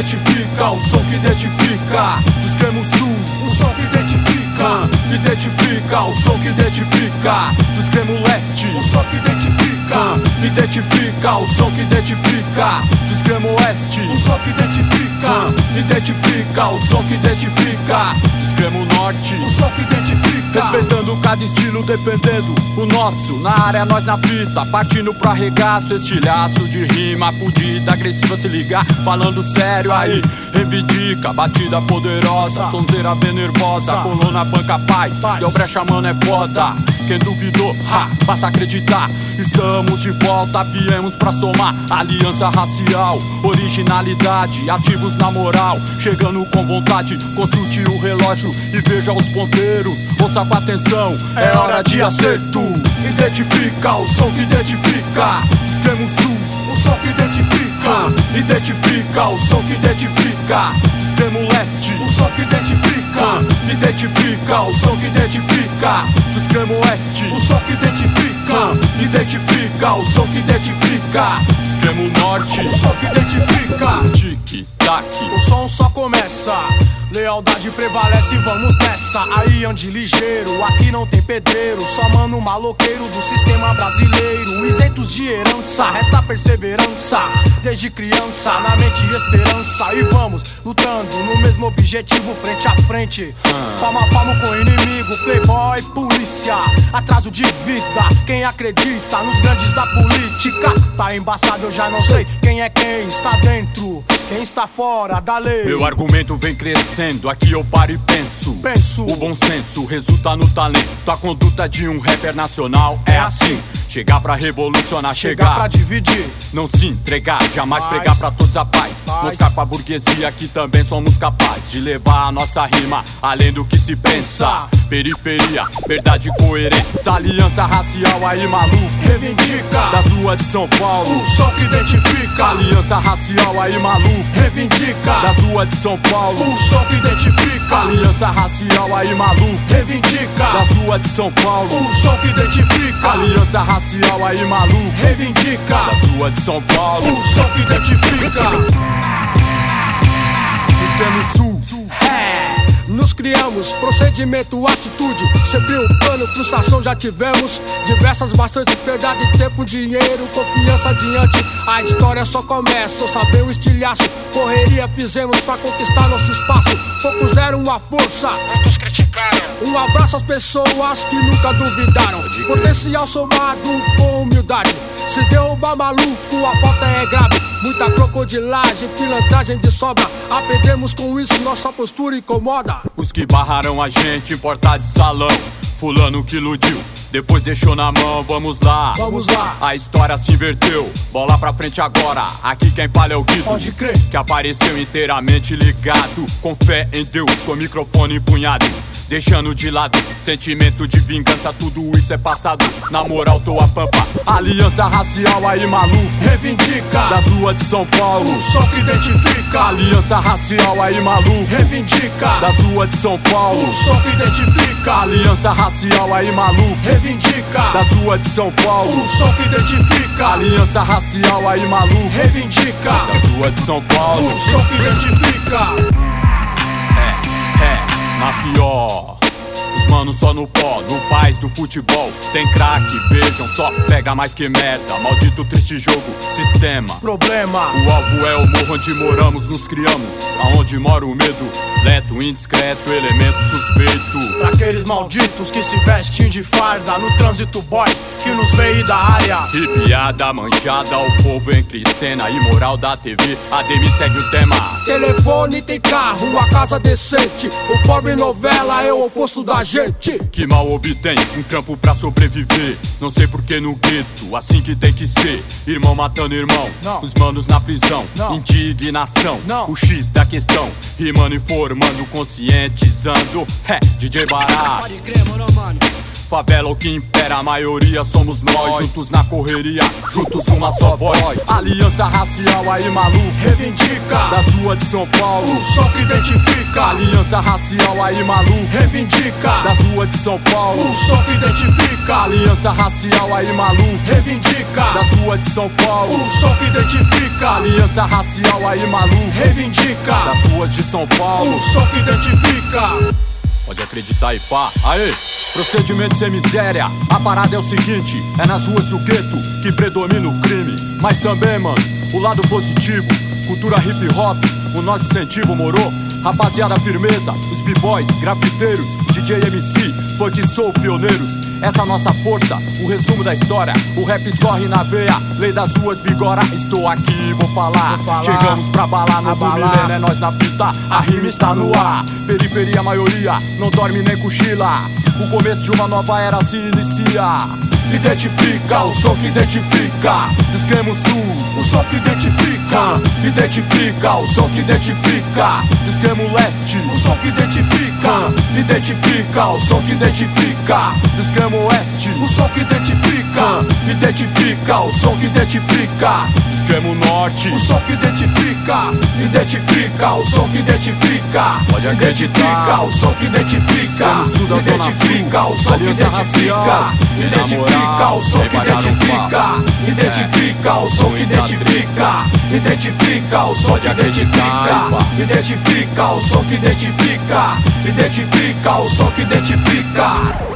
identifica, o som que identifica. Do extremo sul, o som que identifica. Identifica, o som que identifica. Do extremo leste, o som que identifica. Identifica, o som que identifica. Do extremo oeste, o som que identifica. Identifica, o som que identifica. Do extremo norte, o som que identifica. Respeitando cada estilo, defendendo o nosso. Na área, nós na fita, partindo pro arregaço. Estilhaço de rima, fudida, agressiva, se ligar. Falando sério aí, reivindica. Batida poderosa, sonzeira bem nervosa. Coluna banca paz, deu brecha, mano, é foda. Quem duvidou, passa a acreditar. Estamos de volta, viemos pra somar. Aliança racial, originalidade, ativos na moral. Chegando com vontade, consulte o relógio e veja os ponteiros. Ouça com atenção, é hora de acerto. Identifica, o som que identifica. Extremo sul, o som que identifica. Identifica, o som que identifica. Extremo leste, o som que identifica. Identifica, o som que identifica. Do extremo oeste, o som que identifica. Identifica, o som que identifica. Do extremo norte, o som que identifica. Tic-tac, o som só começa. Lealdade prevalece, vamos nessa. Aí ande ligeiro, aqui não tem pedreiro. Só mano maloqueiro do sistema brasileiro. Isentos de herança, resta perseverança. Desde criança, na mente esperança. E vamos lutando no mesmo objetivo, frente a frente. Palmo a palmo com o inimigo, playboy, polícia. Atraso de vida, quem acredita nos grandes da política. Tá embaçado, eu já não sei quem é quem. Está dentro, quem está fora da lei. Meu argumento vem crescendo, aqui eu paro e penso. O bom senso resulta no talento. A conduta de um rapper nacional é assim. Chegar pra revolucionar, chegar pra dividir. Não se entregar, jamais pregar pra todos a paz. Mostrar pra burguesia que também somos capazes de levar a nossa rima além do que se pensa. Periferia, verdade e coerência. Aliança racial aí maluco, reivindica. Das ruas de São Paulo, o som que identifica. Aliança racial aí maluco, reivindica. Das ruas de São Paulo, o som que identifica. Aliança racial aí maluco, reivindica. Das ruas de São Paulo, o som que identifica. Aliança racial aí maluco, reivindica. Das ruas de São Paulo, o som que identifica. Extremo sul, nos criamos, procedimento, atitude. Sempre um plano, frustração já tivemos. Diversas, bastante perda de tempo, dinheiro, confiança adiante. A história só começa, eu saber o estilhaço. Correria fizemos pra conquistar nosso espaço. Poucos deram a força, muitos criticaram. Um abraço às pessoas que nunca duvidaram. Potencial somado com humildade. Se derrubar maluco, a falta é grave. Muita crocodilagem, pilantragem de sobra. Aprendemos com isso, nossa postura incomoda. Os que barraram a gente, importar de salão. Fulano que iludiu, depois deixou na mão, vamos lá. Vamos lá. A história se inverteu, bola pra frente agora. Aqui quem fala é o Guido, pode crer. Que apareceu inteiramente ligado. Com fé em Deus, com o microfone empunhado. Deixando de lado, sentimento de vingança. Tudo isso é passado, na moral tô a pampa. Aliança racial aí maluco, reivindica. Das ruas de São Paulo, o som que identifica. Aliança racial aí maluco, reivindica. Das ruas de São Paulo, o som que identifica. Aliança racial aí maluco, reivindica. Das ruas de São Paulo, o som que identifica. Aliança racial aí maluco, reivindica. Das ruas de São Paulo, o som que identifica. Na pior, os manos só no pó, no paz do futebol. Tem craque, vejam só, pega mais que merda. Maldito triste jogo, sistema, problema. O alvo é o morro onde moramos, nos criamos. Aonde mora o medo, leto, indiscreto, elemento suspeito. Pra aqueles malditos que se vestem de farda no trânsito boy, que nos veio da área. Que piada manjada, o povo entre cena e moral da TV. A Demi segue o tema. Telefone tem carro, uma casa decente. O pobre novela é o oposto da gente. Que mal obtém um trampo pra sobreviver. Não sei porque no gueto, assim que tem que ser. Irmão matando irmão, os manos na prisão. Indignação, o X da questão. Rimando, informando, conscientizando. DJ Bará. Pode crer, mano. favela o que impera, a maioria somos nós. Juntos na correria, juntos uma só voz. Aliança racial aí maluco, reivindica das ruas de São Paulo, o som que identifica. Aliança racial aí maluco, reivindica das ruas de São Paulo, o som que identifica. Aliança racial aí maluco, reivindica das ruas de São Paulo, o som que identifica. Aliança racial aí maluco, reivindica das ruas de São Paulo, o som que identifica. Pode acreditar e pá, aê! Procedimento sem miséria, a parada é o seguinte: é nas ruas do gueto que predomina o crime. Mas também, mano, o lado positivo, cultura hip hop, o nosso incentivo, moro? Rapaziada, firmeza, os b-boys, grafiteiros, DJ MC, funk soul, pioneiros. Essa nossa força, o resumo da história. O rap escorre na veia, lei das ruas bigora. Estou aqui, vou falar. Chegamos pra balar, novo milênio é nós na fita. A rima está no ar, periferia a maioria, não dorme nem cochila. O começo de uma nova era se inicia. Identifica o som que identifica. Do extremo sul, o som que identifica. Identifica o som que identifica. Do extremo leste, o som que identifica. Identifica o som que identifica. Do extremo oeste, o som que identifica. Identifica o som que identifica. Do extremo norte, o som que identifica. Identifica o som que identifica. Pode identifica o som que identifica. Identifica o som que identifica. Identifica o som que identifica. Identifica o som que identifica. Identifica o som que identifica. Identifica o som que identifica. Identifica o som que identifica.